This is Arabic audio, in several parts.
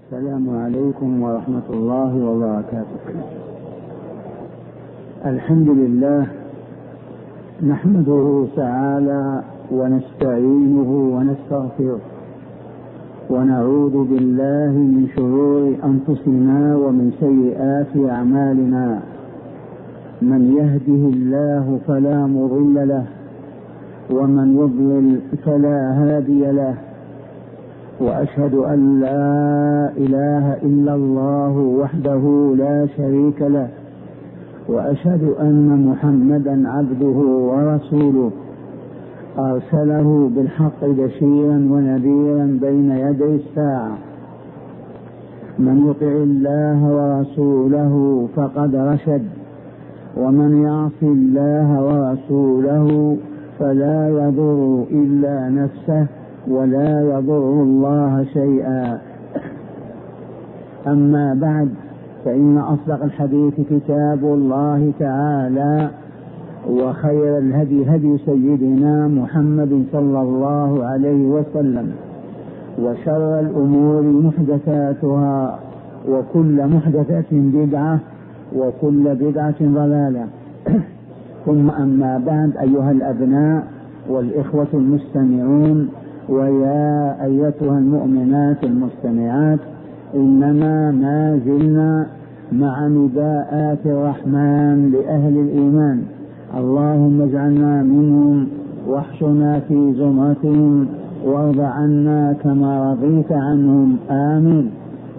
السلام عليكم ورحمة الله وبركاته. الحمد لله نحمده تعالى ونستعينه ونستغفره ونعوذ بالله من شرور أنفسنا ومن سيئات أعمالنا. من يهده الله فلا مضل له ومن يضلل فلا هادي له، وأشهد أن لا إله إلا الله وحده لا شريك له، وأشهد أن محمدا عبده ورسوله أرسله بالحق بشيرا ونذيرا بين يدي الساعة. من يطع الله ورسوله فقد رشد، ومن يعص الله ورسوله فلا يضر إلا نفسه ولا يضر الله شيئا. أما بعد، فإن أصدق الحديث كتاب الله تعالى، وخير الهدي هدي سيدنا محمد صلى الله عليه وسلم، وشر الأمور محدثاتها، وكل محدثة بدعة، وكل بدعة ضلالة. ثم أما بعد، أيها الأبناء والإخوة المستمعون، ويا أيتها المؤمنات المستمعات، إننا ما زلنا مع نداءات الرحمن لأهل الإيمان. اللهم اجعلنا منهم واحشنا في زمرتهم وارض عنا كما رضيت عنهم، آمين.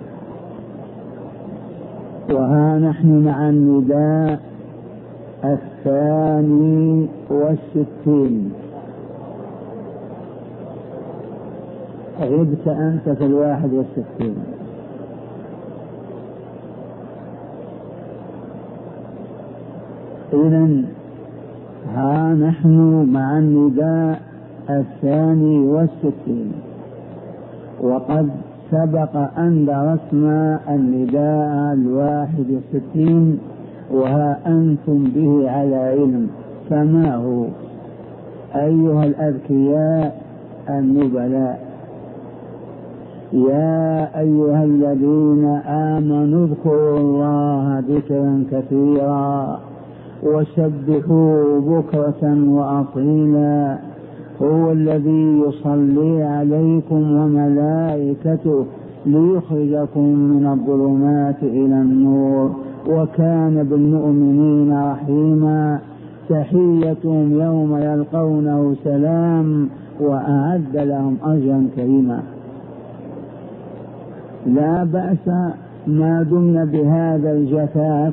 وها نحن مع النداء 62. غبت أنت في 61. إذن ها نحن مع النداء 62، وقد سبق أن درسنا النداء 61، وها أنتم به على علم. فما هو؟ أيها الأذكياء النبلاء، يا أيها الذين آمنوا اذكروا الله ذكرا كثيرا وسبحوه بكرة وأصيلا، هو الذي يصلي عليكم وملائكته ليخرجكم من الظلمات إلى النور، وكان بالمؤمنين رحيما. تحيتهم يوم يلقونه سلام، وأعد لهم أجرا كريما. لا بأس ما دمنا بهذا الجفاف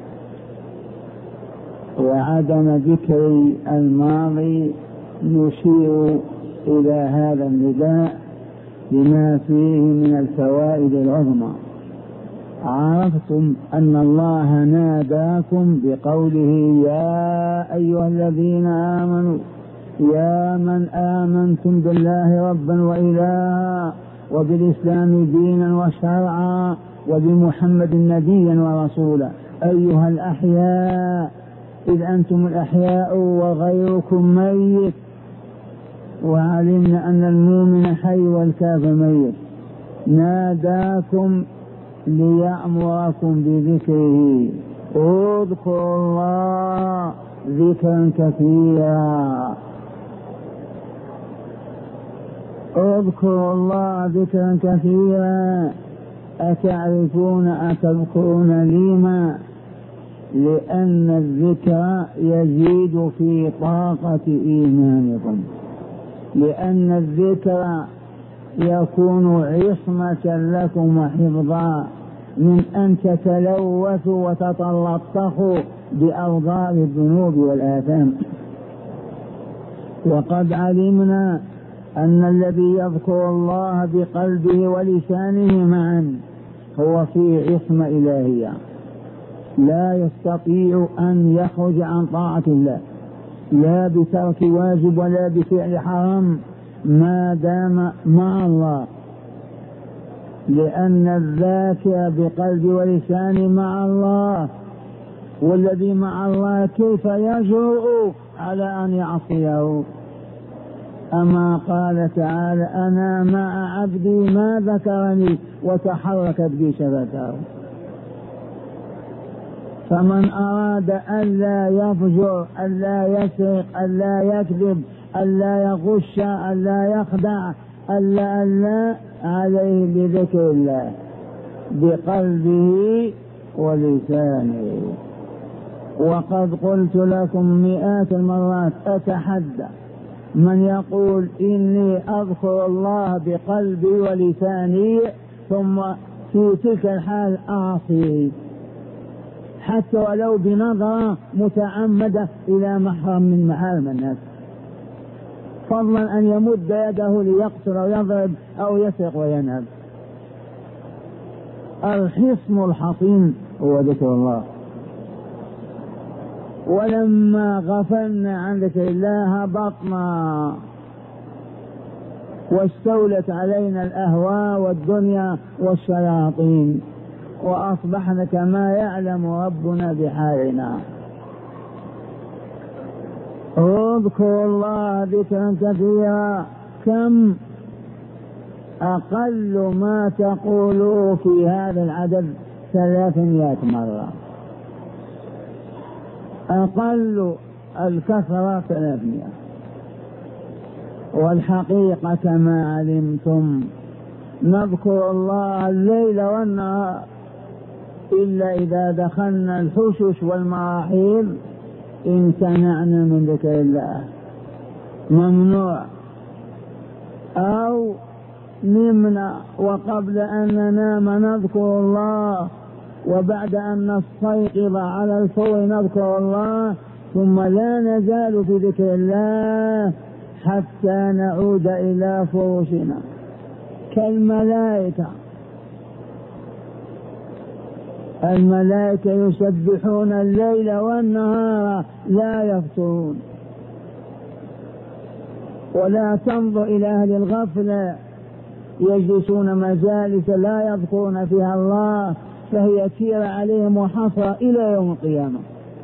وعدم ذكر الماضي، نشير إلى هذا النداء لما فيه من الفوائد العظمى. عرفتم أن الله ناداكم بقوله يا أيها الذين آمنوا، يا من آمنتم بالله ربا وإلها، وبالإسلام دينا وشرعا، وبمحمد نبيا ورسولا، أيها الأحياء، إذ أنتم الأحياء وغيركم ميت، وعلمنا أن المؤمن حي والكافر ميت. ناداكم ليأمركم بذكره، اذكروا الله ذكرا كثيرا، اذكروا الله ذكرا كثيرا. أتعرفون أتذكرون لما؟ لأن الذكر يزيد في طاقة إيمانكم، لأن الذكر يكون عصمة لكم وحفظا من أن تتلوثوا وتتلطخوا بأوضار الذنوب والآثام. وقد علمنا أن الذي يذكر الله بقلبه ولسانه معا هو في عصمة إلهية، لا يستطيع أن يخرج عن طاعة الله، لا بترك واجب ولا بفعل حرام، ما دام مع الله، لأن الذاكر بقلب ولسان مع الله، والذي مع الله كيف يجرؤ على أن يعصيه؟ أما قال تعالى أنا مع عبدي ما ذكرني وتحركت بي شفتاه. فمن أراد ألا يفجر ألا يسرق ألا يكذب ألا يغش ألا يخدع ألا عليه بذكر الله بقلبه ولسانه. وقد قلت لكم مئات المرات أتحدى من يقول إني أذكر الله بقلبي ولساني ثم في تلك الحال أعصيه حتى ولو بنظرة متعمدة إلى محرم من محارم الناس، فضلا أن يمد يده ليقتل أو يضرب أو يسرق وينهب. الحصن الحصين هو ذكر الله. ولما غفلنا عن ذكر الله هبطنا واستولت علينا الأهواء والدنيا والشياطين وأصبحنا كما يعلم ربنا بحالنا. اذكروا الله ذكرا كثيرا. كم أقل ما تقولوا في هذا العدد 300 مرة، أقل الكثرة 300. والحقيقة كما علمتم نذكر الله الليل والنهار إلا إذا دخلنا الحشش والمراحيض امتنعنا من ذكر الله، ممنوع. أو نمنا وقبل أن ننام نذكر الله، وبعد أن نستيقظ على الفور نذكر الله، ثم لا نزال في ذكر الله حتى نعود إلى فرشنا كالملائكة. الملائكة يسبحون الليل والنهار لا يفترون. ولا تنظر إلى أهل الغفلة يجلسون مجالس لا يذكرون فيها الله، فهي كير عليهم وحصى إلى يوم القيامة.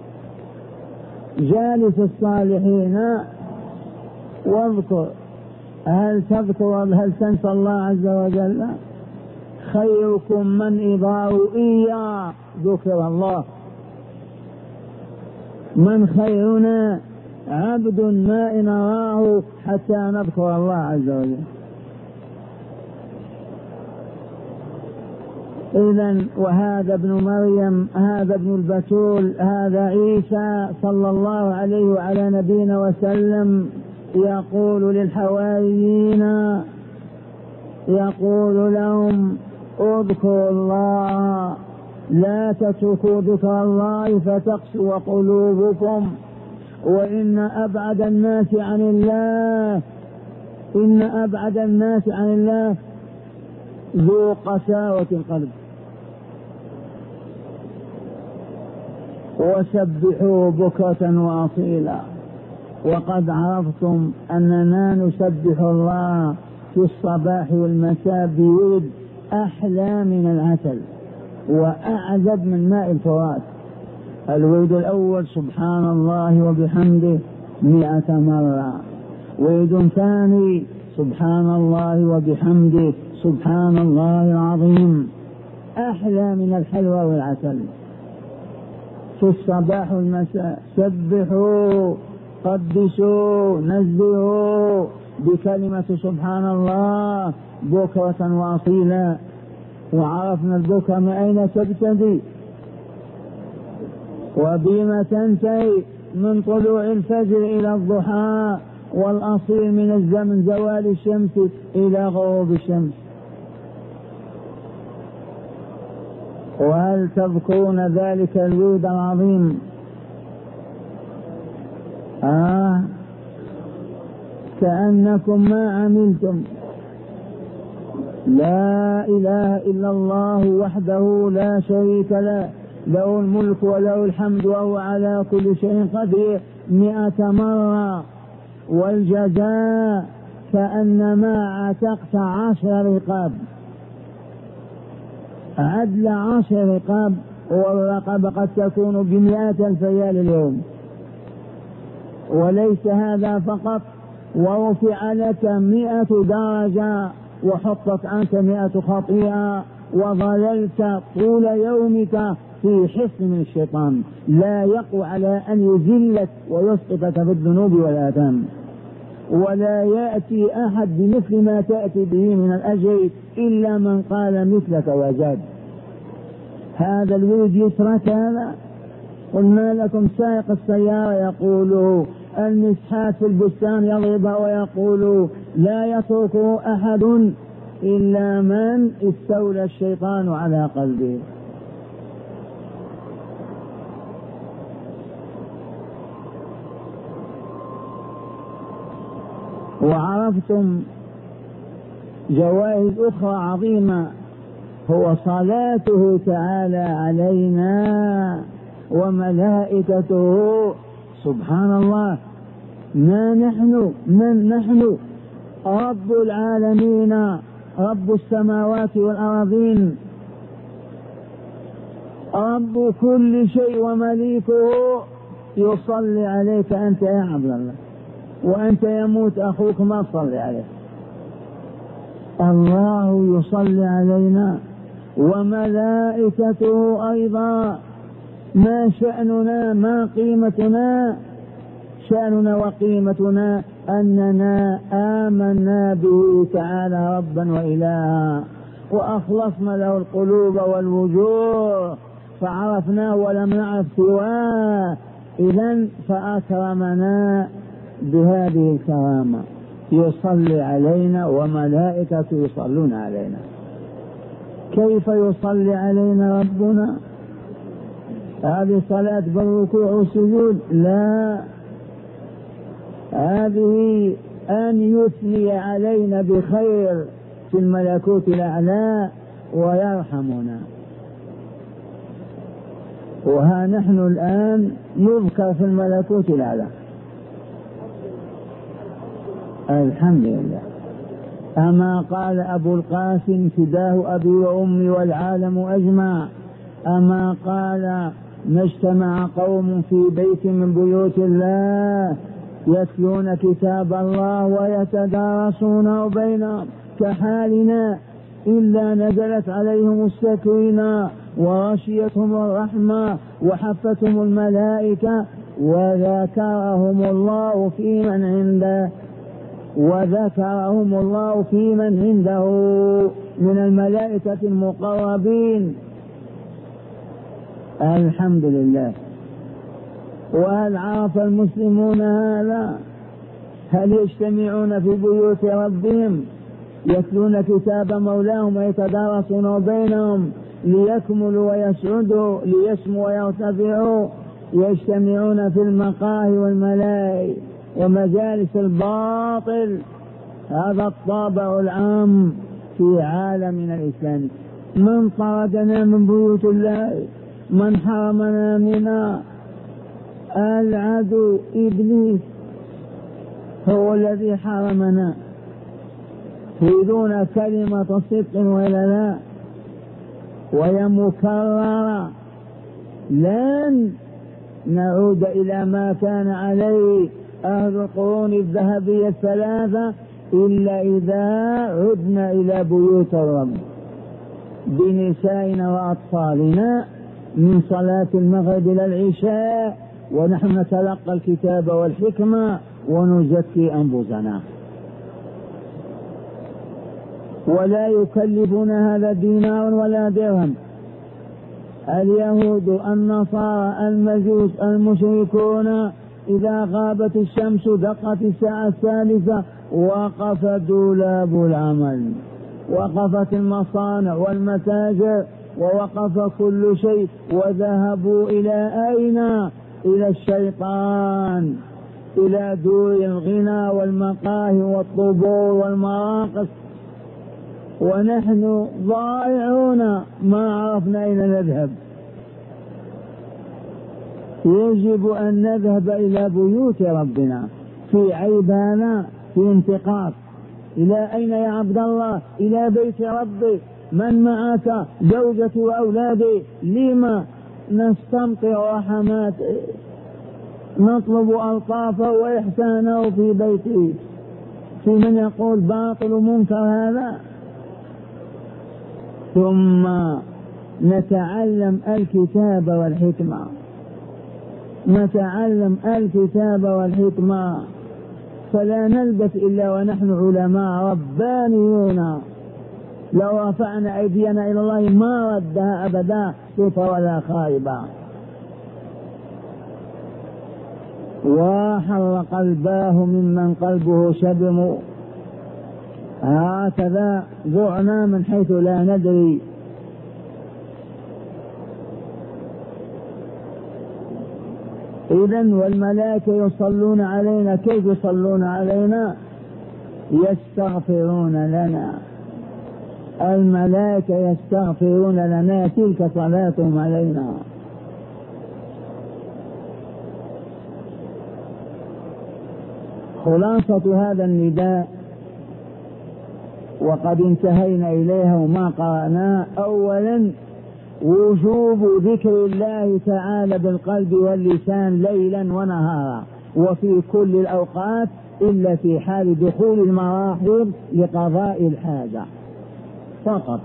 جالس الصالحين واذكر، هل تذكر هل تنسى الله عز وجل؟ خيركم من إذا رؤي ذكر الله. من خيرنا عبد ما نراه حتى نذكر الله عز وجل. إذن وهذا ابن مريم، هذا ابن البتول، هذا عيسى صلى الله عليه وعلى نبينا وسلم يقول للحواريين، يقول لهم اذكروا الله لا تتركوا ذكر الله فتقسو قلوبكم، وإن أبعد الناس عن الله ذو قساوة القلب. وسبحوا بكرة وأصيلا. وقد عرفتم أننا نسبح الله في الصباح والمساء بورد أحلى من العسل وأعذب من ماء الفرات. الورد الأول سبحان الله وبحمده 100 مرة، ورد ثاني سبحان الله وبحمده سبحان الله العظيم، أحلى من الحلوى والعسل. في الصباح والمساء سبحوا قدسوا نزهوا بكلمة سبحان الله بكرة وأصيلا. وعرفنا البكرة من أين تبتدي وبما تنتهي، من طلوع الفجر إلى الضحى، والأصيل من الزمن زوال الشمس إلى غروب الشمس. وهل تذكرون ذلك الورد العظيم؟ كأنكم ما عملتم. لا إله إلا الله وحده لا شريك له، له الملك وله الحمد وهو على كل شيء قدير 100 مرة. والجزاء كأنما عتقت 10 رقاب، عدل 10 رقاب، والرقبة قد تكون ب100,000 ريال اليوم. وليس هذا فقط، ورفع لك 100 درجة وحطت عنك 100 خطيئة، وظللت طول يومك في حصن من الشيطان لا يقوى على أن يذلك ويسقطك في الذنوب والآثام، ولا يأتي أحد بمثل ما تأتي به من الأجر إلا من قال مثلك وزاد. هذا الورد يترك هذا؟ قلنا لكم سائق السيارة يقول المسحات في البستان يضربها ويقول لا يتركه أحد إلا من استولى الشيطان على قلبه. وعرفتم جوائز أخرى عظيمة، هو صلاته تعالى علينا وملائكته. سبحان الله، ما نحن من نحن؟ رب العالمين، رب السماوات والأرضين، رب كل شيء ومليكه يصلي عليك أنت يا عبد الله، وأنت يموت أخوك ما تصلي عليه. الله يصلي علينا وملائكته أيضا. ما شأننا؟ ما قيمتنا؟ شأننا وقيمتنا أننا آمنا به تعالى ربا وإلها، وأخلصنا له القلوب والوجوه، فعرفناه ولم نعرف سواه. إذن فأكرمنا بهذه الكرامة، يصلي علينا وملائكته يصلون علينا. كيف يصلي علينا ربنا؟ هذه صلاة بالركوع والسجود؟ لا، هذه أن يثني علينا بخير في الملكوت الأعلى ويرحمنا. وها نحن الآن نذكر في الملكوت الأعلى، الحمد لله. أما قال أبو القاسم فداه أبي وأمي والعالم أجمع، أما قال ما اجتمع قوم في بيت من بيوت الله يتلون كتاب الله ويتدارسونه بينهم كحالنا إلا نزلت عليهم السكينة وغشيتهم الرحمة وحفتهم الملائكة وذكرهم الله في من عنده من الملائكة المقربين. الحمد لله. وهل عرف المسلمون هذا؟ هل يجتمعون في بيوت ربهم يتلون كتاب مولاهم ويتدارسون بينهم ليكملوا ويسعدوا ليسموا ويرتفعوا؟ يجتمعون في المقاهي والملاهي ومجالس الباطل. هذا الطابع العام في عالمنا الإسلامي. من طردنا من بيوت الله؟ من حرمنا منها؟ العدو إبليس هو الذي حرمنا. تريدون كلمة صدق ولا لا؟ وهي مكررة. لن نعود إلى ما كان عليه أهل القرون الذهبية الثلاثة إلا إذا عدنا إلى بيوت الرب بنسائنا وأطفالنا من صلاة المغرب إلى العشاء، ونحن نتلقى الكتاب والحكمة ونزكي أنفسنا. ولا يكلفنا هذا دينار ولا درهم. اليهود، النصارى، المجوس، المشركون إذا غابت الشمس دقت الساعة الثالثة وقف دولاب العمل، وقفت المصانع والمتاجر، ووقف كل شيء، وذهبوا إلى أين؟ إلى الشيطان، إلى دور الغنى والمقاهي والطبور والمراقص. ونحن ضائعون ما عرفنا أين نذهب. يجب أن نذهب إلى بيوت ربنا في عيبانا، في انتقاص. إلى أين يا عبد الله؟ إلى بيت ربي. من معك؟ زوجتي وأولادي. لما نستمطر رحمات، نطلب ألطافه وإحسانه في بيته. في من يقول باطل منكر هذا. ثم نتعلم الكتاب والحكمة، نتعلم الكتاب والحكمة، فلا نلبث إلا ونحن علماء ربانيون. لو رفعنا أيدينا إلى الله ما ردها أبدا صفة ولا خائبة. وحر قلباه ممن قلبه شبم، هكذا ذعنا من حيث لا ندري. إذن والملائكة يصلون علينا. كيف يصلون علينا؟ يستغفرون لنا، الملائكة يستغفرون لنا، تلك صلاتهم علينا. خلاصة هذا النداء وقد انتهينا إليها وما قرأناه: أولا وجوب ذكر الله تعالى بالقلب واللسان ليلا ونهارا وفي كل الأوقات إلا في حال دخول المراحل لقضاء الحاجة فقط.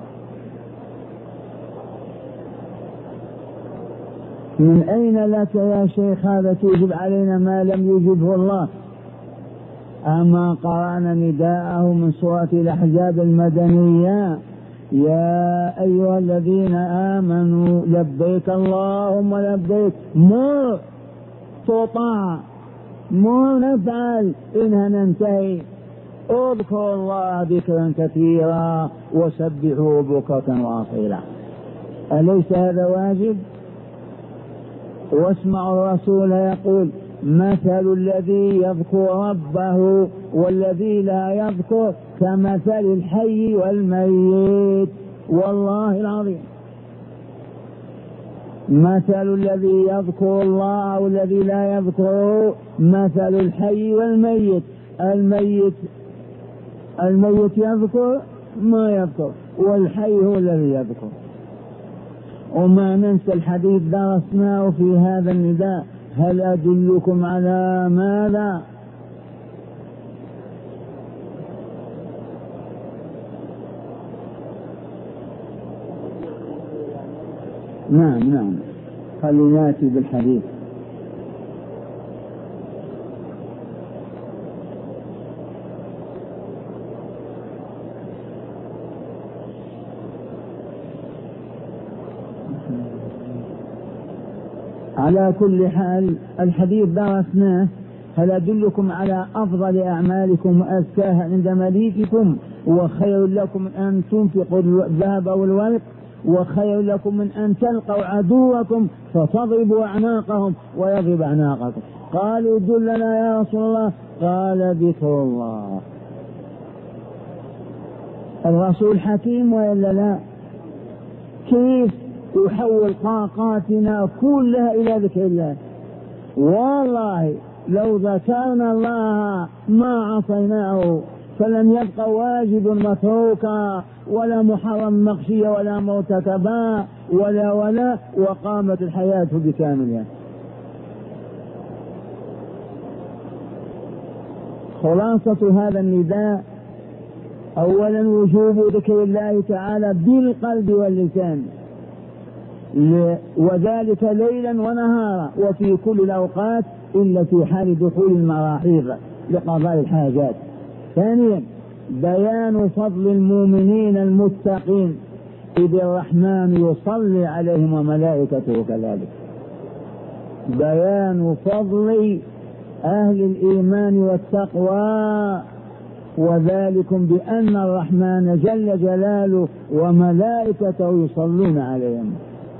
من أين لك يا شيخ هذا توجب علينا ما لم يجبه الله؟ أما قرأنا نداءه من سورة الأحزاب المدنية: يا أيها الذين آمنوا لبيك اللهم لبيك، مر تطاع، مر نفعل، إنها ننتهي. اذكروا الله ذكرا كثيرا وسبحوا بكرة وأصيلا. أليس هذا واجب؟ واسمعوا الرسول يقول: مثل الذي يذكر ربه والذي لا يذكر كمثل الحي والميت. والله العظيم، مثل الذي يذكر الله والذي لا يذكره مثل الحي والميت. الميت يذكر ما يذكر، والحي هو الذي يذكر. وما ننسى الحديث درسناه في هذا النداء: هل أدلكم على ماذا؟ نعم خليناتي بالحديث. على كل حال الحديث درسناه: هل أدلكم على أفضل أعمالكم وأزكاها عند مليككم، وخير لكم من أن تنفقوا الذهب والورق، وخير لكم من أن تلقوا عدوكم فتضربوا أعناقهم ويضرب أعناقكم. قالوا دلنا يا رسول الله. قال: ذكر الله. الرسول حكيم وإلا لا؟ كيف يحول طاقاتنا كلها إلى ذكر الله؟ والله لو ذكرنا الله ما عصيناه، فلم يبق واجب متروكا ولا محرم مخشيا ولا مرتكبا ولا وقامت الحياة بكاملها. خلاصة هذا النداء: أولا وجوب ذكر الله تعالى بالقلب واللسان، وذلك ليلا ونهارا وفي كل الأوقات إلا في حال دخول المراحيض لقضاء الحاجات. ثانيا بيان فضل المؤمنين المتقين، إذ الرحمن يصلي عليهم وملائكته كذلك. بيان فضل أهل الإيمان والتقوى، وذلكم بأن الرحمن جل جلاله وملائكته يصلون عليهم.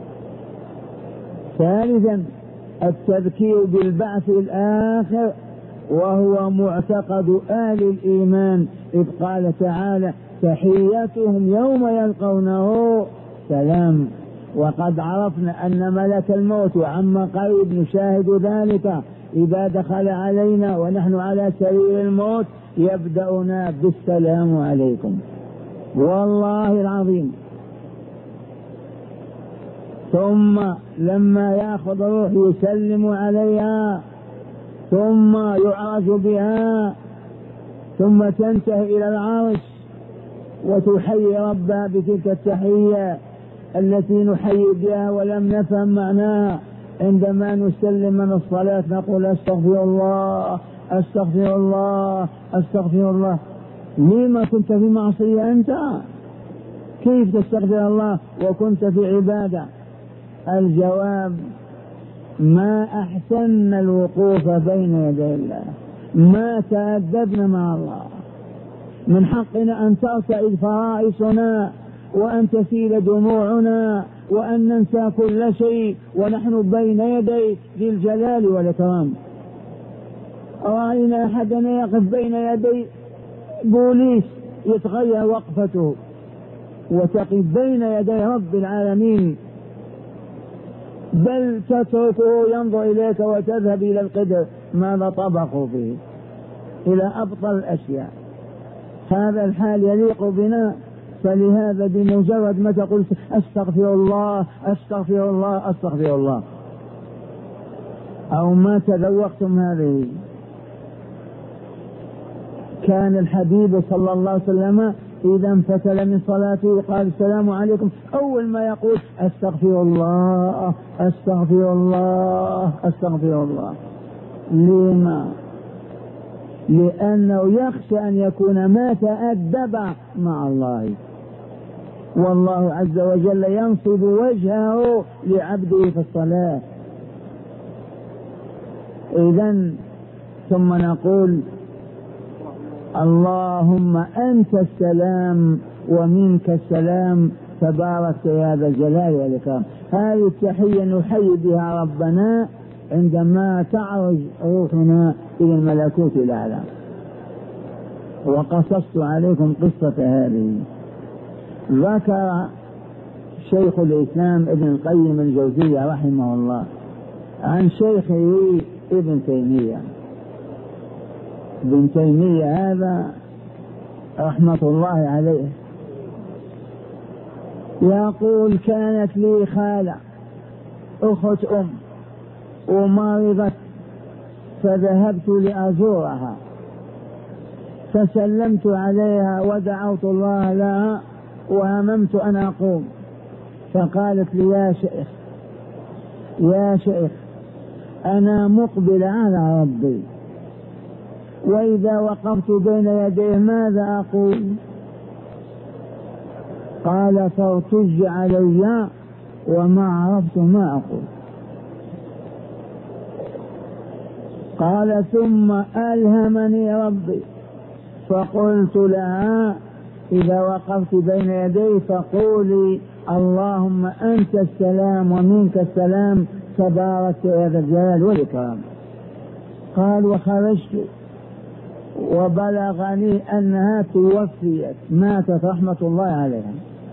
ثالثا التذكير بالبعث الآخر، وهو معتقد أهل الإيمان، إذ قال تعالى: تحيتهم يوم يلقونه سلام. وقد عرفنا أن ملك الموت وعما قريب نشاهد ذلك إذا دخل علينا ونحن على سرير الموت يبدأنا بالسلام عليكم، والله العظيم. ثم لما يأخذ روح يسلم عليها، ثم يعرج بها ثم تنتهي إلى العرش وتحيي ربها بتلك التحية التي نحيي بها ولم نفهم معناها. عندما نسلم من الصلاة نقول أستغفر الله أستغفر الله أستغفر الله. لما كنت في معصية أنت؟ كيف تستغفر الله وكنت في عبادة؟ الجواب: ما أحسن الوقوف بين يدي الله، ما تأدبنا مع الله. من حقنا أن ترتعد فرائصنا وأن تسيل دموعنا وأن ننسى كل شيء ونحن بين يدي ذي الجلال والإكرام. رأينا أحدنا يقف بين يدي بوليس يتغير وقفته، وتقف بين يدي رب العالمين بل تتركه ينظر إليك وتذهب إلى القدر ماذا طبخوا فيه إلى أبطل الأشياء. هذا الحال يليق بنا. فلهذا بمجرد ما تقول أستغفر الله أستغفر الله أستغفر الله أو ما تذوقتم هذه. كان الحبيب صلى الله عليه وسلم إذا انفتل من صلاته قال السلام عليكم، أول ما يقول أستغفر الله أستغفر الله أستغفر الله. لما؟ لأنه يخشى أن يكون ما تأدب مع الله، والله عز وجل ينصب وجهه لعبده في الصلاة. إذن ثم نقول اللهم أنت السلام ومنك السلام تبارك يا ذا الجلال والإكرام. هذه التحية نحيي بها ربنا عندما تعرج روحنا إلى الملكوت الأعلى. وقصصت عليكم قصة هذه. ذكر شيخ الإسلام ابن القيم الجوزية رحمه الله عن شيخه ابن تيمية. ابن تيمية هذا رحمة الله عليه يقول: كانت لي خالة أخت ومرضت فذهبت لأزورها فسلمت عليها ودعوت الله لها وهممت أن أقوم، فقالت لي: يا شيخ أنا مقبل على ربي، وإذا وقفت بين يديه ماذا أقول؟ قال: فارتج علي وما عرفت ما أقول. قال: ثم ألهمني ربي فقلت لها: إذا وقفت بين يدي فقولي اللهم أنت السلام ومنك السلام تبارك يا ذا الجلال والإكرام. قال: وخرجت وبلغني أنها توفيت ماتت رحمة الله عليها،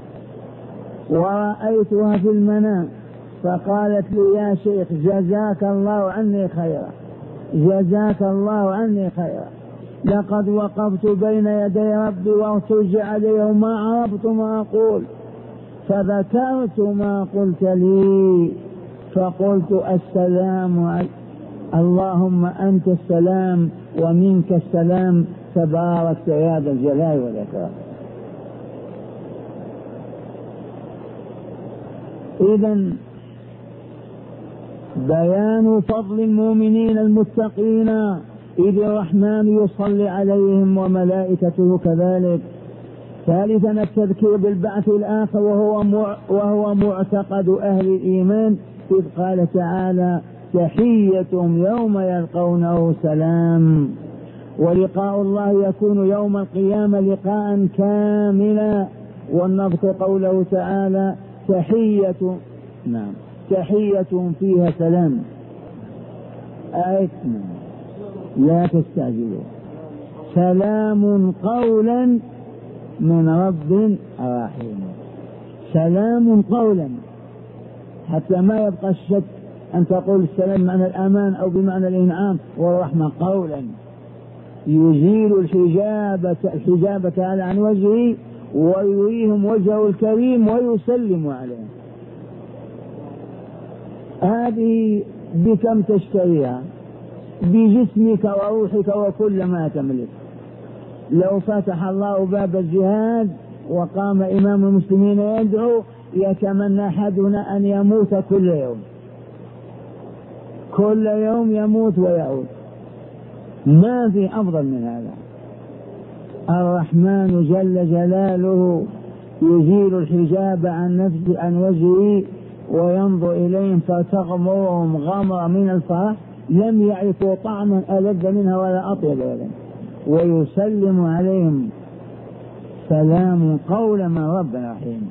ورأيتها في المنام فقالت لي: يا شيخ جزاك الله عني خيرا جزاك الله عني خيرا، لقد وقفت بين يدي ربي وارتج عليه وما عرفت ما أقول، فذكرت ما قلت لي فقلت السلام اللهم أنت السلام ومنك السلام تبارك يا ذا الجلال والإكرام. إذن بيان فضل المؤمنين المتقين إذ الرحمن يصلي عليهم وملائكته كذلك. ثالثا التذكير بالبعث الآخر وهو معتقد أهل الإيمان، إذ قال تعالى: تحيتهم يوم يلقونه سلام. ولقاء الله يكون يوم القيامة لقاء كاملا. ونذكر قوله تعالى: تحية فيها سلام. آيتنا لا تستعجلوا، سلام قولا من رب رحيم. سلام قولا، حتى ما يبقى الشك أن تقول السلام بمعنى الأمان أو بمعنى الإنعام، والرحمة قولا يزيل الحجاب تعالى عن وجهه ويريهم وجهه الكريم ويسلم عليه. هذه بكم تشتريها؟ بجسمك وروحك وكل ما تملك. لو فتح الله باب الجهاد وقام إمام المسلمين يدعو يتمنى أحدنا أن يموت كل يوم، كل يوم يموت ويعود، ما في أفضل من هذا. الرحمن جل جلاله يزيل الحجاب عن نفسه عن وجهه وينظر إليهم فتغمرهم غمر من الفرح لم يعرفوا طعما ألذ منها ولا أطيب منها، ويسلم عليهم سلام قولا من رب رحيم.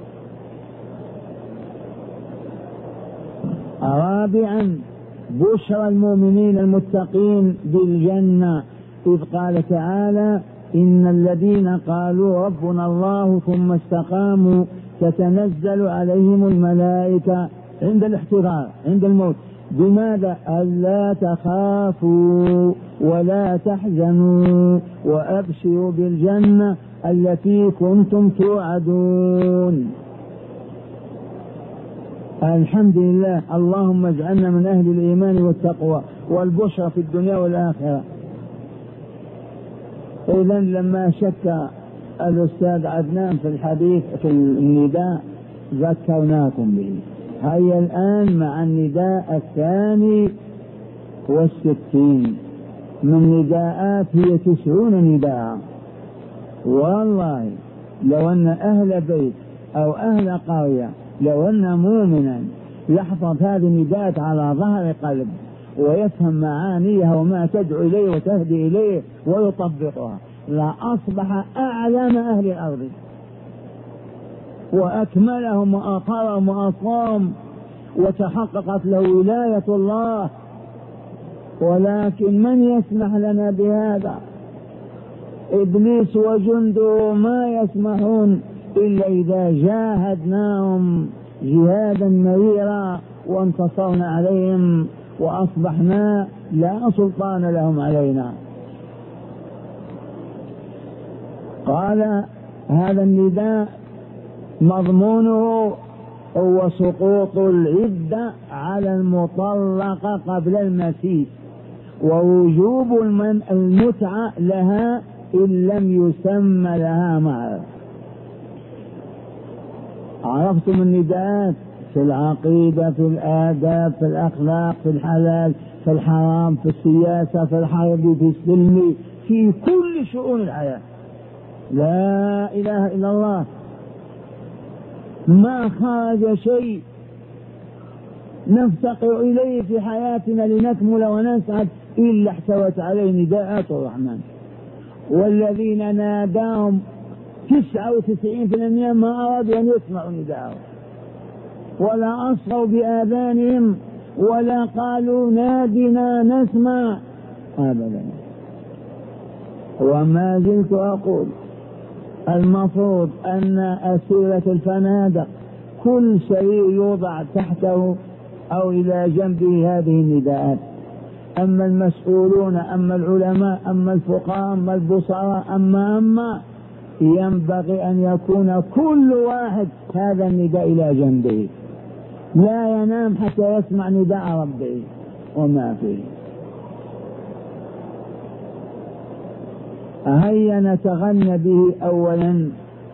رابعا بشرى المؤمنين المتقين بالجنة، إذ قال تعالى إن الذين قالوا ربنا الله ثم استقاموا تتنزل عليهم الملائكة عند الاحتضار عند الموت بماذا؟ ألا تخافوا ولا تحزنوا وأبشروا بالجنة التي كنتم توعدون. الحمد لله، اللهم اجعلنا من أهل الإيمان والتقوى والبشرى في الدنيا والآخرة. إذا لما شك الأستاذ عدنان في الحديث في النداء ذكرناكم به. هيا الآن مع النداء 62 من نداءات، هي 90 نداء. والله لو أن أهل بيت أو أهل قرية، لو أن مؤمنا يحفظ هذه النداءات على ظهر قلب ويفهم معانيها وما تدعو إليه وتهدي إليه ويطبقها، لا أصبح أعلم أهل الأرض وأكملهم وأطهرهم وأصام وتحققت له ولاية الله. ولكن من يسمح لنا بهذا؟ إبليس وجنده ما يسمحون إلا إذا جاهدناهم جهادا مريرا وانتصرنا عليهم وأصبحنا لا سلطان لهم علينا. قال هذا النداء مضمونه هو سقوط العدة على المطلقة قبل المسيس ووجوب المتعة لها إن لم يسمى لها مهر. عرفتم النداءات في العقيدة، في الآداب، في الأخلاق، في الحلال، في الحرام، في السياسة، في الحرب، في السلم، في كل شؤون الحياة. لا إله إلا الله، ما خرج شيء نفتقر إليه في حياتنا لنكمل ونسعد إلا احتوت عليه نداءات الرحمن. والذين ناداهم 99% ما أرادوا أن يسمعوا نداءهم ولا أصغوا بآذانهم ولا قالوا نادنا نسمع أبدا. وما زلت أقول المفروض أن أسيرة الفنادق كل شيء يوضع تحته أو إلى جنبه هذه النداءات. أما المسؤولون، أما العلماء، أما الفقهاء، أما البصراء، أما ينبغي أن يكون كل واحد هذا النداء إلى جنبه، لا ينام حتى يسمع نداء ربه وما فيه. هيا نتغنى به. أولا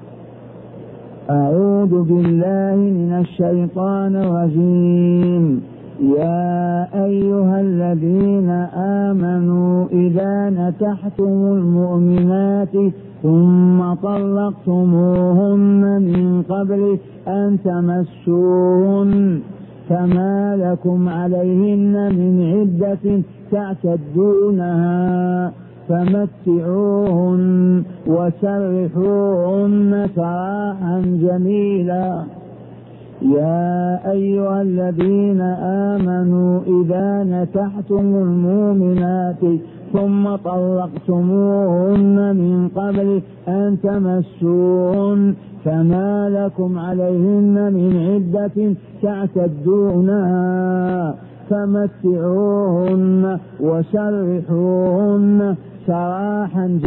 أعوذ بالله من الشيطان الرجيم. يا أيها الذين آمنوا إذا نكحتم المؤمنات ثم طلقتموهن من قبل أن تمسوهن فما لكم عليهن من عدة تعتدونها فمتعوهن وسرحوهن سراحا جميلا. يا أيها الذين آمنوا إذا نكحتم المؤمنات ثم طلقتموهن من قبل أن تمسوهن فما لكم عليهن من عدة تعتدونها فمتعوهن وسرحوهن سراحا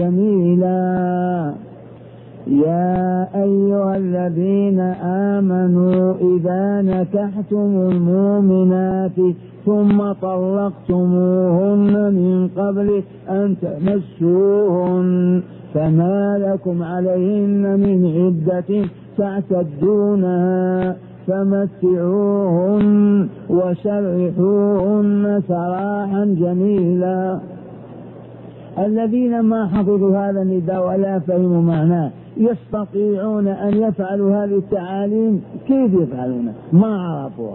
جميلا. يا أيها الذين آمنوا إذا نكحتم المؤمنات ثم طلقتموهن من قبل أن تمسوهن فما لكم عليهن من عدة تعتدونها فمتعوهن وسرحوهن سراحا جميلا. الذين ما حفظوا هذا النداء ولا فهموا معناه يستطيعون أن يفعلوا هذه التعاليم، كيف يفعلون؟ ما عرفوها.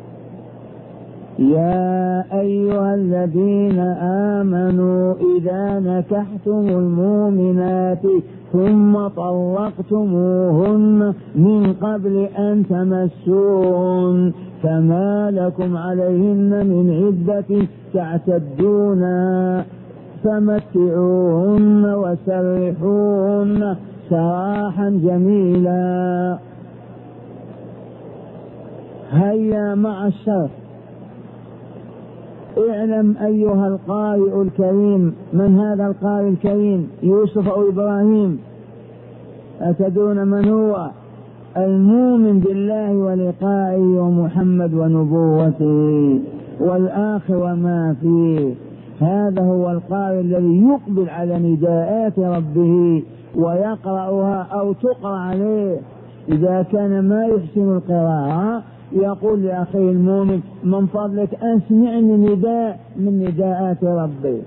يا أيها الذين آمنوا إذا نكحتم المؤمنات ثم طلقتموهن من قبل أن تمسوهن فما لكم عليهن من عدة تعتدونها فمتعوهن وسرحوهن سراحا جميلا. هيا مع الشرح. اعلم أيها القارئ الكريم، من هذا القارئ الكريم؟ يوسف أو إبراهيم؟ أتدون من هو؟ المؤمن بالله ولقائه ومحمد ونبوته والآخر وما فيه. هذا هو القارئ الذي يقبل على نداءات ربه ويقرأها أو تقرأ عليه. إذا كان ما يحسن القراءة يقول لأخيه المؤمن من فضلك أسمعني نداء من نداءات ربي،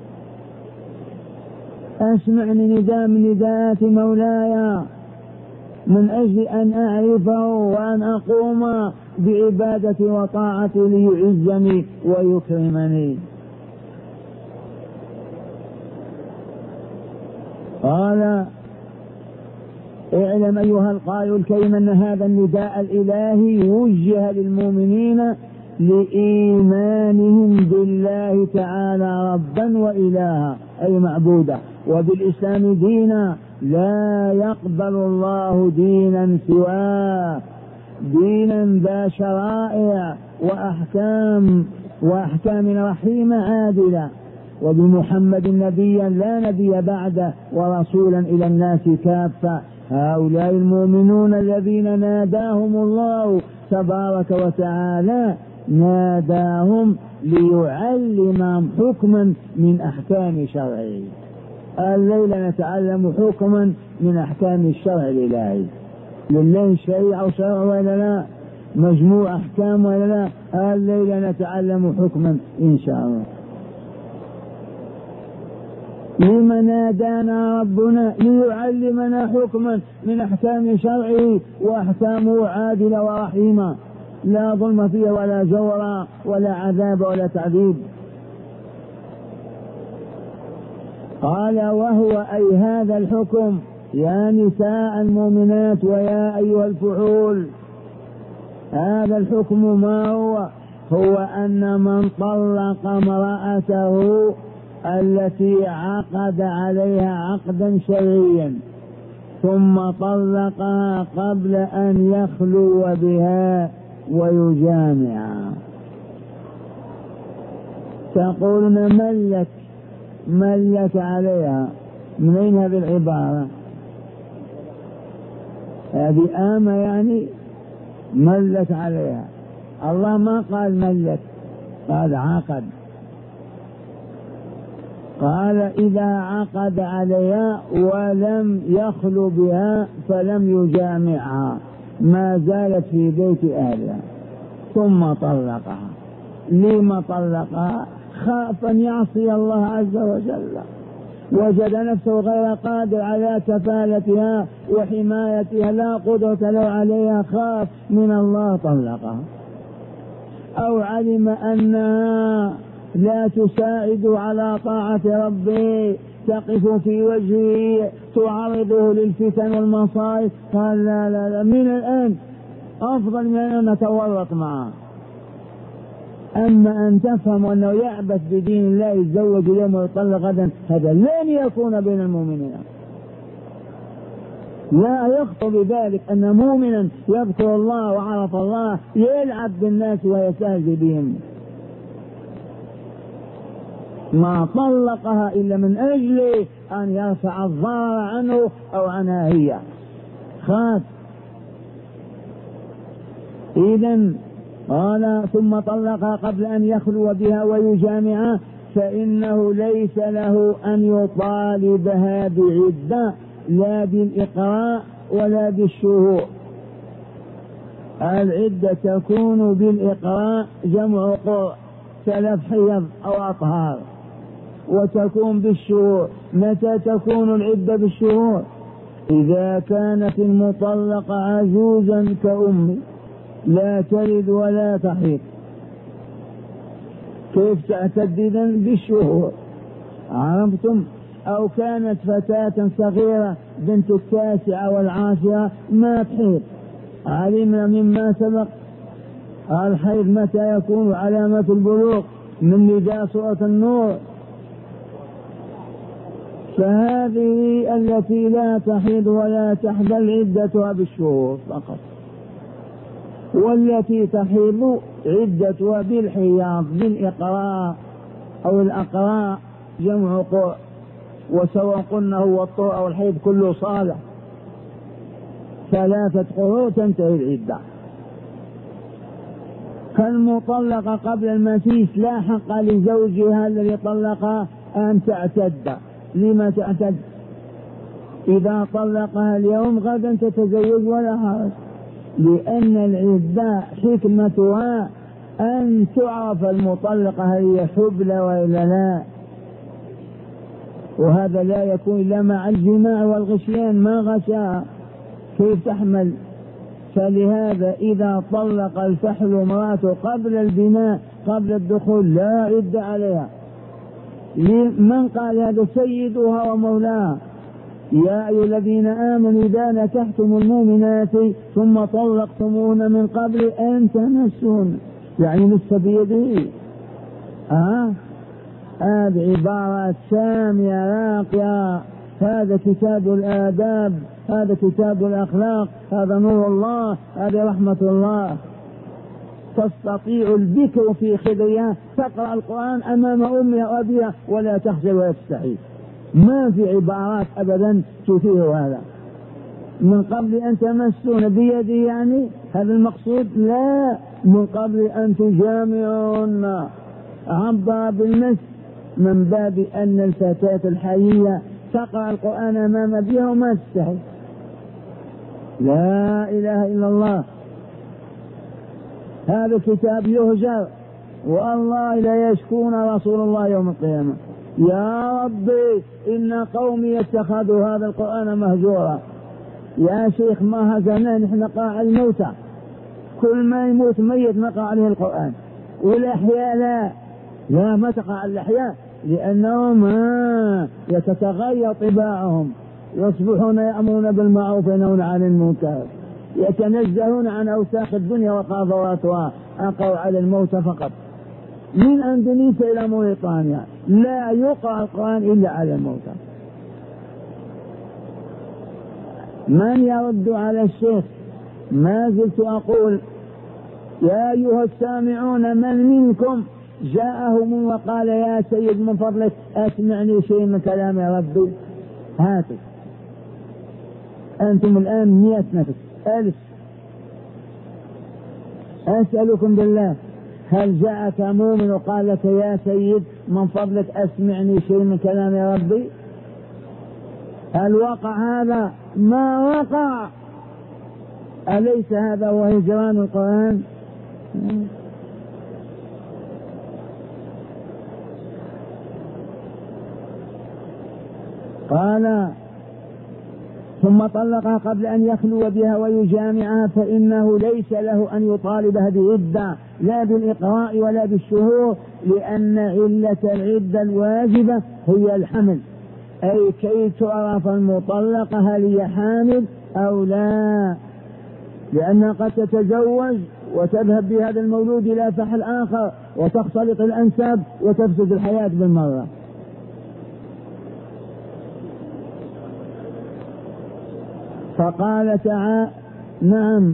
أسمعني نداء من نداءات مولاي، من أجل أن أعرفه وأن أقوم بعبادتي وطاعتي ليعزني ويكرمني. قال اعلم أيها القارئ الكريم أن هذا النداء الإلهي وجه للمؤمنين لإيمانهم بالله تعالى ربا وإلها أي معبودا، وبالإسلام دينا لا يقبل الله دينا سواه، دينا ذا شرائع وأحكام رحيمة عادلة، وبمحمد نبيا لا نبي بعده ورسولا إلى الناس كافة. هؤلاء المؤمنون الذين ناداهم الله تبارك وتعالى ناداهم ليعلمهم حكما من أحكام شرعه. الليلة نتعلم حكما من أحكام الشرع الإلهي. لله شريعة وشرع ولا لا؟ مجموع أحكام ولا لا؟ الليلة نتعلم حكما إن شاء الله. لما نادانا ربنا؟ ليعلمنا حكما من أحكام شرعه، وأحكامه عادلة ورحيمة لا ظلم فيها ولا جور ولا عذاب ولا تعذيب. قال وهو أي هذا الحكم يا نساء المؤمنات ويا أيها الفحول، هذا الحكم ما هو أن من طلق امرأته التي عقد عليها عقدا شرعيا ثم طلقها قبل أن يخلو بها ويجامعها، تقولون ملك عليها، من أين هذه العبارة؟ هذه آمة يعني ملك عليها. الله ما قال ملك، قال عقد. قال إذا عقد عليها ولم يخلو بها فلم يجامعها ما زالت في بيت أهلها ثم طلقها. لما طلقها؟ خاف أن يعصي الله عز وجل، وجد نفسه غير قادر على كفالتها وحمايتها، لا قدرة له عليها، خاف من الله طلقها. أو علم أنها لا تساعد على طاعة ربه، تقف في وجهه تعرضه للفتن والمصائب، قال لا من الآن أفضل من أن نتورط معه. أما أن تفهم أنه يعبث بدين الله، يتزوج اليوم ويطلق غدا، هذا لن يكون بين المؤمنين. لا يخطر بذلك أن مؤمنا يذكر الله وعرف الله يلعب بالناس ويستهزئ بهم. ما طلقها إلا من أجل أن يرفع الضرر عنه أو عنها هي، خاف. إذن قال ثم طلقها قبل أن يخلو بها ويجامعها فإنه ليس له أن يطالبها بعدة لا بالإقراء ولا بالشهور. العدة تكون بالإقراء جمع قرء 3 حيض أو أطهار، وتكون بالشهور. متى تكون العدة بالشهور؟ إذا كانت المطلقة عجوزا كأمي لا تلد ولا تحيض. كيف تعتد إذن؟ بالشهور. عرفتم؟ أو كانت فتاة صغيرة بنت 9 و10 ما تحيض. علمنا مما سبق الحيض متى يكون علامة البلوغ من نداء سورة النور. فهذه التي لا تحيض ولا تحبل عدتها بالشهور فقط، والتي تحيض عدتها بالحياض بالإقراء أو الأقراء جمع قرء، وسواء قلنا هو الطهر أو الحيض كله صالح. 3 قروء تنتهي العدة. فالمطلقة قبل المسيس لا حق لزوجها الذي طلقها أن تعتد. لما تعتد؟ إذا طلقها اليوم غدا تتزوج ولا حرج، لأن العدة حكمتها أن تعرف المطلقة هل هي حبلى وإلا لا، وهذا لا يكون إلا مع الجماع والغشيان. ما غشاها كيف تحمل؟ فلهذا إذا طلق الفحل امرأته قبل البناء قبل الدخول لا عدة عليها. من قال هذا؟ سيدها ومولاها. يا أيها الذين آمنوا إذا نكحتم المؤمنات ثم طلقتموهن من قبل أن تمسوهن، يعني لسه بيده. هذه عبارات سامية راقية. هذا كتاب الآداب، هذا كتاب الأخلاق، هذا نور الله، هذا رحمة الله. تستطيع البكر في خدرها تقرأ القرآن أمام أمها وأبيها ولا تخجل ولا تستحي. ما في عبارات أبدا تثير هذا. من قبل أن تمسون بيده، يعني هذا المقصود؟ لا، من قبل أن تجامعون. عبر بالمس من باب أن الفتاة الحية تقرأ القرآن أمام أبيها وما تستحي. لا إله إلا الله. هذا الكتاب يهجر، والله لا يشكون رسول الله يوم القيامة. يا ربي إن قومي اتخذوا هذا القرآن مهجورا. يا شيخ ما هزمنا نحن قاع الموتى، كل ما يموت ميت نقرأ عليه القرآن، والأحياء لا ما تقع على الأحياء، لأنهم يتتغير طباعهم، يصبحون يأمرون بالمعروف وينهون عن المنكر، يتنزهون عن أوساخ الدنيا وقاذوراتها. أقوا على الموت فقط. من أندونيسيا إلى موريطانيا لا يقرأ القرآن إلا على الموتى. من يرد على الشيخ؟ ما زلت أقول يا أيها السامعون من منكم جاءه من وقال يا سيد من فضلك أسمعني شيء من كلام يا ربي؟ هاتوا أنتم الآن 100 نفس 1000. أسألكم بالله هل جاءك مؤمن وقال لك يا سيد من فضلك أسمعني شيء من كلام يا ربي؟ هل وقع هذا؟ ما وقع. أليس هذا هو هجران القرآن؟ قال ثم طلقها قبل أن يخلو بها ويجامعها فإنه ليس له أن يطالبها بعدة لا بالإقراء ولا بالشهور، لأن علة العدة الواجبة هي الحمل، أي كي تعرف المطلقة هل هي حامل أو لا، لأنها قد تتزوج وتذهب بهذا المولود إلى فحل آخر وتختلط الأنساب وتفسد الحياة بالمرة. فقال تعالى نعم،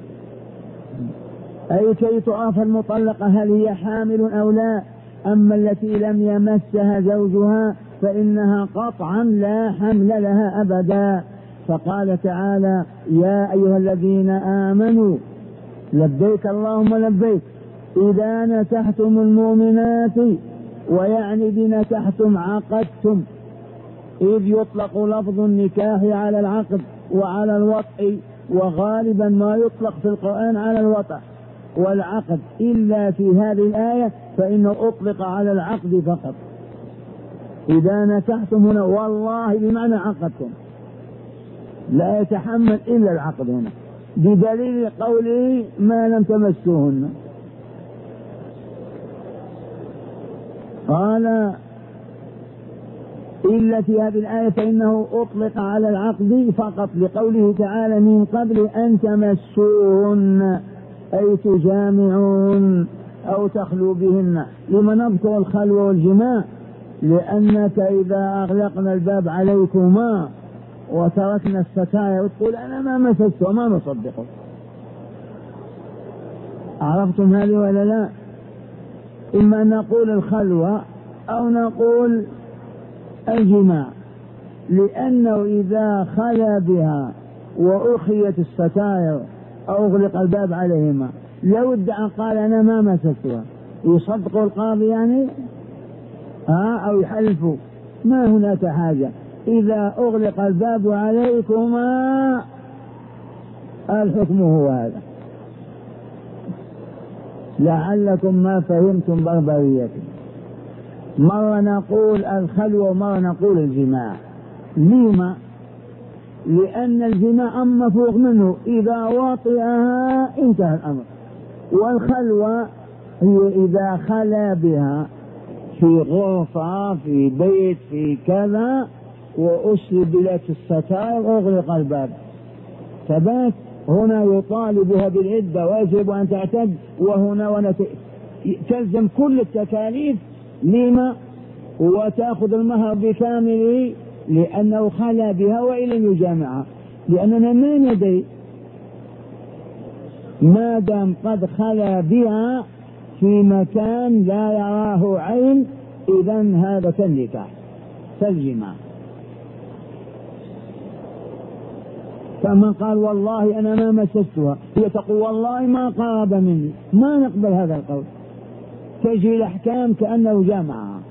أي كي تعرف المطلقة هل هي حامل أو لا. أما التي لم يمسها زوجها فإنها قطعا لا حمل لها أبدا. فقال تعالى يا أيها الذين آمنوا لبيك اللهم لبيك. إذا نكحتم المؤمنات، ويعني بنكحتم عقدتم، إذ يطلق لفظ النكاح على العقد وعلى الوطء، وغالبا ما يطلق في القرآن على الوطء والعقد، إلا في هذه الآية فإنه أطلق على العقد فقط. إذا نكحتم هنا والله بمعنى عقدتم، لا يتحمل إلا العقد هنا، بدليل قوله ما لم تمسوهن. قال إلا في هذه الآية فإنه أطلق على العقد فقط، لقوله تعالى من قبل أن تمسوهن، أي تجامعون أو تخلوا بهن. لما نذكر الخلوة والجماع؟ لأنك إذا أغلقنا الباب عليكما وتركنا الستاير وتقول أنا ما مسست وما نصدقه. عرفتم هذه ولا لا؟ إما نقول الخلوة أو نقول الجماع، لأنه إذا خلا بها وأخيت الستائر أو أغلق الباب عليهما لو ادعى قال أنا ما مسستها، يصدق القاضي يعني أو يحلفوا؟ ما هناك حاجة. إذا أغلق الباب عليكما الحكم هو هذا. لعلكم ما فهمتم بربريتي. مرة نقول الخلوة ومرة نقول الجماع. لما؟ لأن الجماع مفروغ منه، إذا وطئها انتهى الأمر، والخلوة هي إذا خلا بها في غرفة في بيت في كذا وأسلبلت الستائر وأغلق الباب ثبات، هنا يطالبها بالعدة ويجب أن تعتد، وهنا تلزم كل التكاليف. لما؟ وتأخذ المهر بكامله لأنه خلا بها وإن لم يجامعها، لأننا ما ندري ما دام قد خلا بها في مكان لا يراه عين، إذن هذا كالنكاح كالجماع. فمن قال والله أنا ما مسستها، هي تقول والله ما قرب مني، ما نقبل هذا القول، تجري الأحكام كأنه جامعها.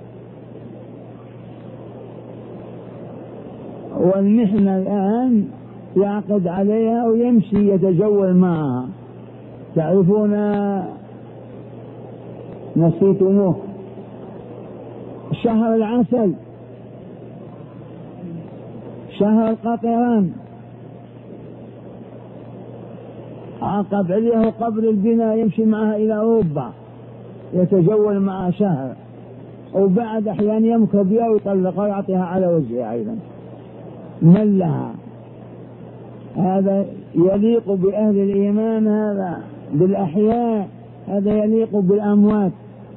والمحنة الآن يعقد عليها ويمشي يتجول معها. تعرفون نسيتموه شهر العسل، شهر القطران، عقب عليه قبل البناء يمشي معها إلى أوروبا يتجول معها شهر، وبعد أحيان يمكر بها ويطلقها ويعطيها على وجهها أيضا. من لها؟ هذا يليق بأهل الإيمان، هذا بالأحياء، هذا يليق بالأموات.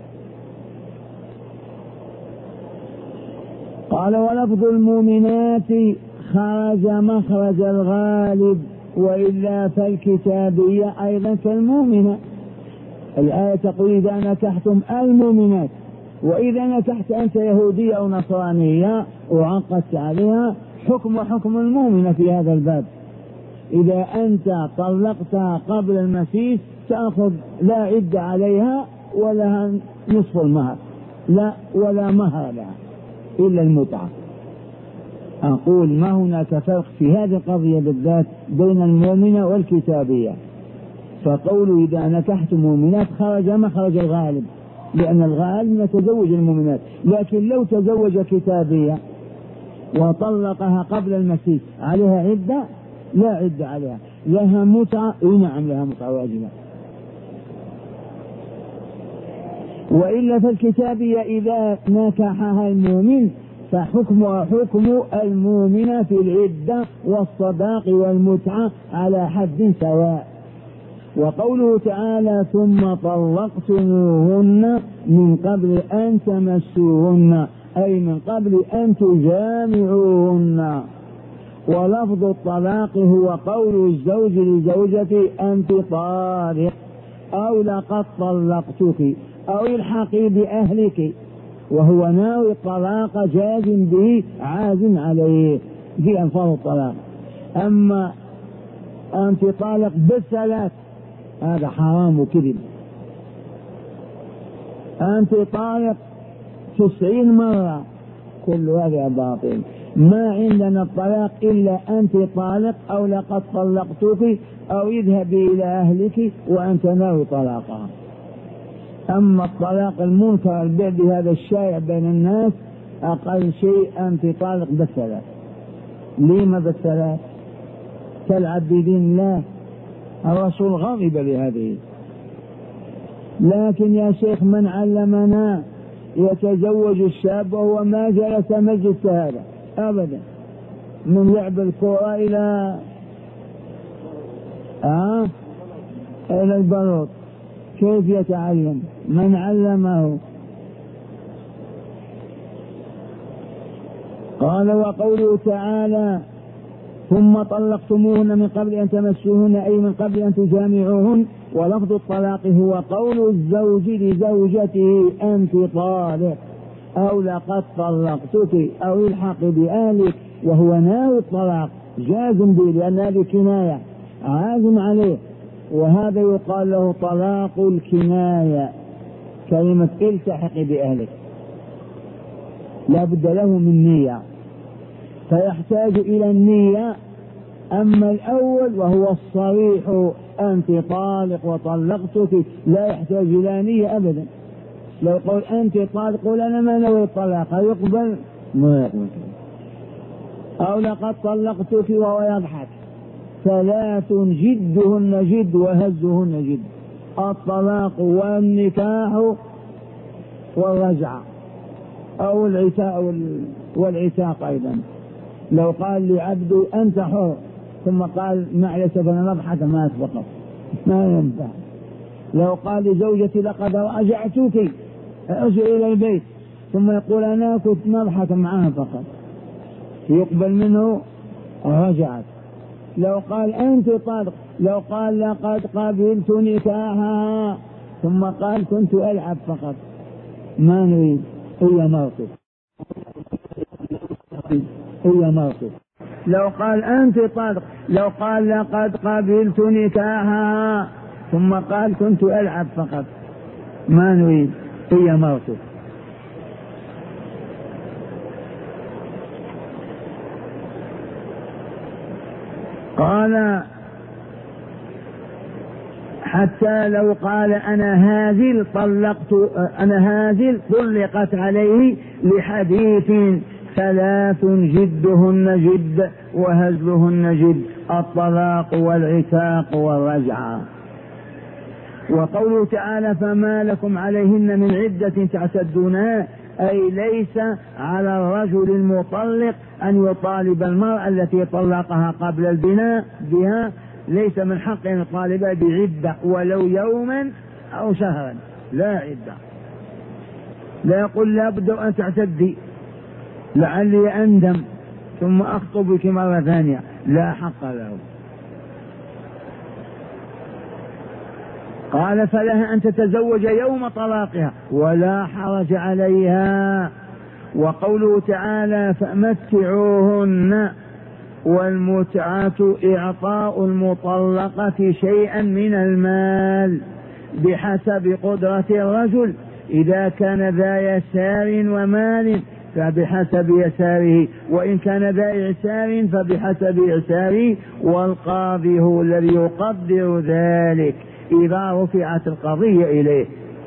قال ولفظ المؤمنات خرج مخرج الغالب، وإلا فالكتابية أيضا كالمؤمنة. الآية تقول إذا نكحتم المؤمنات، وإذا نكحت أنت يهودية أو نصرانية وعقدت عليها حكم المؤمنة في هذا الباب. إذا أنت طلقتها قبل المسيس تأخذ لا عدة عليها ولا نصف المهر، لا ولا مهر لها إلا المتعة. أقول ما هناك فرق في هذه القضية بالذات بين المؤمنة والكتابية. فقول إذا نكحت مؤمنات خرج مخرج الغالب، لأن الغالب يتزوج المؤمنات، لكن لو تزوج كتابية وطلقها قبل المسيس عليها عدة؟ لا عدة عليها. لها متعة؟ نعم لها متعة واجبة. وإلا فالكتابية إذا نكحها المؤمن فحكمها حكم المؤمنة في العدة والصداق والمتعة على حد سواء. وقوله تعالى ثم طلقتموهن من قبل أن تمسوهن، أي من قبل أن تجامعوهن. ولفظ الطلاق هو قول الزوج لزوجته أنت طالق، أو لقد طلقتك، أو الحقي بأهلك، وهو ناوي الطلاق جازم به عازم عليه في ألفاظ الطلاق. أما أنت طالق بالثلاث هذا حرام وكذب. أنت طالق 90 مرة، كل هذا باطل. ما عندنا الطلاق إلا أنت طالق أو لقد طلقتك أو اذهبي إلى أهلك وأنت ناوي طلاقها. أما الطلاق المنكر البعد هذا الشائع بين الناس، أقل شيء أنت طالق بالثلاث. لما بالثلاث؟ تلعب بدين الله، الرسول غضب لهذه. لكن يا شيخ من علمنا يتزوج الشاب وهو ما جلس مجلس هذا أبدا، من لعب الكرة إلى البلوط، كيف يتعلم؟ من علمه؟ قال وقوله تعالى ثم طلقتموهن من قبل أن تمسوهن أي من قبل أن تجامعوهن. ولفظ الطلاق هو قول الزوج لزوجته أنت طالق أو لقد طلقتك أو الحق بأهلك وهو ناوي الطلاق جازم به، لأن هذه كناية عازم عليه، وهذا يقال له طلاق الكناية. كلمة التحق بأهلك لا بد له من نية، فيحتاج إلى النية. أما الأول وهو الصريح أنت طالق وطلقتك لا يحتاج إلى نية أبدا. لو قل أنت طالق قل أنا ما نوي الطلاق، يقبل؟ ما يقبل. أو لقد طلقتك وهو يضحك. 3 جدهن جد وهزهن جد، الطلاق والنكاح والرجعة أو العتاق والعتاق أيضا. لو قال لعبد أنت حر ثم قال معلش فنضحك ما فقط ما ينفع. لو قال لزوجتي لقد رجعتك ارجع إلى البيت ثم يقول أنا كنت نضحك معها فقط يقبل منه رجعت. لو قال أنت طالق، لو قال لقد قبلت نكاحها ثم قال كنت ألعب فقط ما نريد، هي مرتب هي مرتب. لو قال أنت طالق، لو قال لقد قبلت نكاحها ثم قال كنت ألعب فقط ما نريد، هي مرتب. قال حتى لو قال أنا هازل طلقت عليه لحديث 3 جدهن جد وهزلهن جد، الطلاق والعتاق والرجعة. وقوله تعالى فما لكم عليهن من عدة تعتدونها، أي ليس على الرجل المطلق أن يطالب المرأة التي طلقها قبل البناء بها، ليس من حق أن يطالبها بعدة ولو يوما أو شهرا، لا عدة. لا يقول لابد أن تعتدي لعلي أندم ثم أخطبك مرة ثانية، لا حق له. قال فلها أن تتزوج يوم طلاقها ولا حرج عليها. وقوله تعالى فمتعوهن، والمتعة إعطاء المطلقة شيئا من المال بحسب قدرة الرجل، إذا كان ذا يسار ومال فبحسب يساره، وإن كان ذا إعسار فبحسب إعساره، والقاضي هو الذي يقدر ذلك إذا رفعت القضية إليه.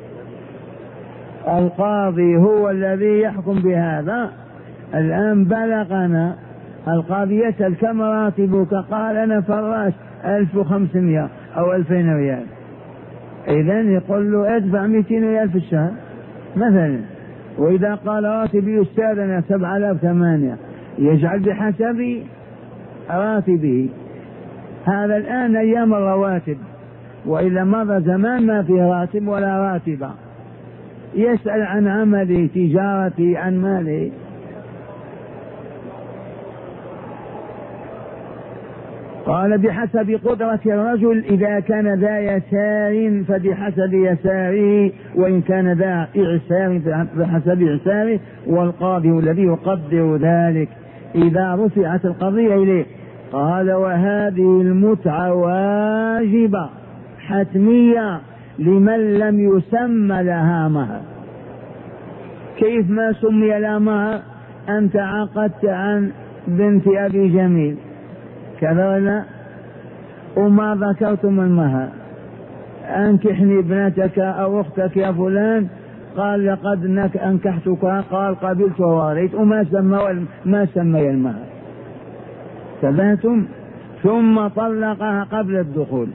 القاضي هو الذي يحكم بهذا. الآن بلغنا القاضي يسأل كم راتبك؟ قال أنا فراش 1500 أو 2000 ريال. إذن يقول له ادفع 200 ريال في الشهر مثلا. وإذا قال راتبي أستاذنا 7008 يجعل بحسب راتبه. هذا الآن أيام الرواتب، وإلا مضى زمان ما فيه راتب ولا راتب. يسأل عن عمله تجارته عن ماله. قال بحسب قدرة الرجل، إذا كان ذا يسار فبحسب يساره، وإن كان ذا إعسار فبحسب إعساره، والقاضي الذي يقدر ذلك إذا رفعت القضية إليه. قال وهذه المتعة واجبة حتمية لمن لم يسمى لها مهر. كيف ما سمي لها مهر؟ أنت عقدت عن بنت أبي جميل كذا ولا وما ذكرتم المهر، أنكحني ابنتك أو أختك يا فلان، قال لقد أنكحتك، قال قبلت ووريت، وما سمي المهر. تبهتم؟ ثم طلقها قبل الدخول،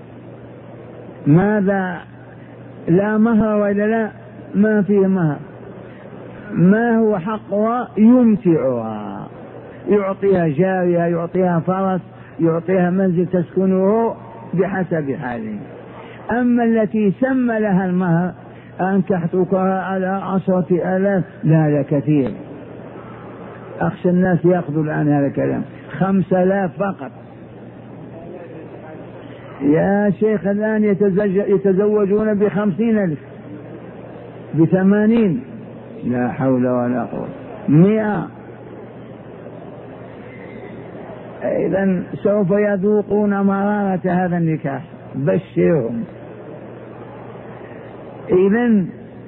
ماذا؟ لا مهر ولا لا؟ ما فيه مهر. ما هو حقها؟ يمتعها، يعطيها جارية، يعطيها فرس، يعطيها منزل تسكنه بحسب حاله. أما التي سمى لها المهر أنكحتك على 10,000، لا كثير، أخشى الناس يأخذوا الآن هذا الكلام، 5,000 فقط. يا شيخ الآن يتزوجون ب50,000 ب80، لا حول ولا قوة، 100. إذن سوف يذوقون مرارة هذا النكاح، بشرهم. إذن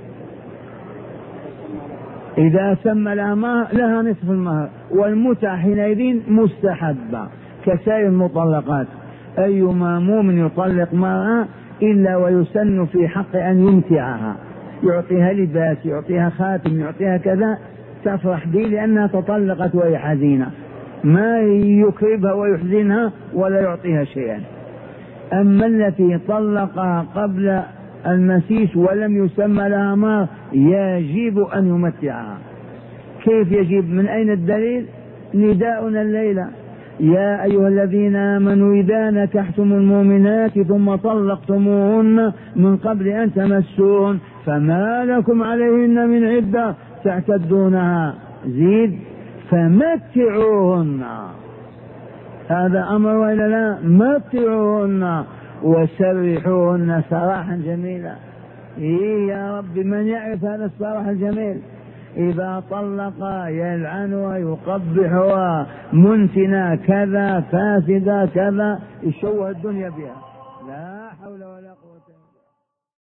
إذا سمى لها مهر لها نصف المهر، والمتعة حينئذ مستحبة كسائر المطلقات. أيما مؤمن يطلق مرأة إلا ويسن في حق أن يمتعها، يعطيها لباس، يعطيها خاتم، يعطيها كذا، تفرح به لأنها تطلقت وهي حزينة، ما يكربها ويحزنها ولا يعطيها شيئا. أما التي طلقها قبل المسيس ولم يسمى لها مهر يجب أن يمتعها. كيف يجب؟ من أين الدليل؟ نداؤنا الليلة: يا أيها الذين آمنوا إذا نكحتم المؤمنات ثم طلقتموهن من قبل أن تمسوهن فما لكم عليهن من عدة تعتدونها، زيد فمتعوهن. هذا أمر وإلا لا؟ متعوهن وسرحوهن سراحا جميلا. إيه يا رب، من يعرف هذا السراح الجميل؟ إذا طلق يلعنها يقبحها، منتنا كذا، فاسدة كذا، يشوه الدنيا بها، لا حول ولا قوة.